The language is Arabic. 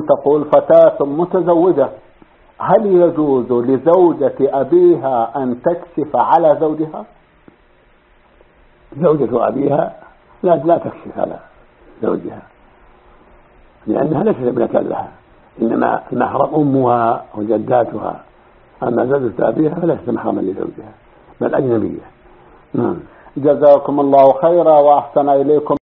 تقول فتاة متزوجة هل يجوز لزوجة أبيها أن تكشف على زوجها؟ زوجة أبيها لا تكشف على زوجها، لأنها ليست ابنة لها، إنما المحرم أمها وجداتها، أما زوجة أبيها فليست محرما لزوجها بل أجنبية. جزاكم الله خيرا وأحسن إليكم.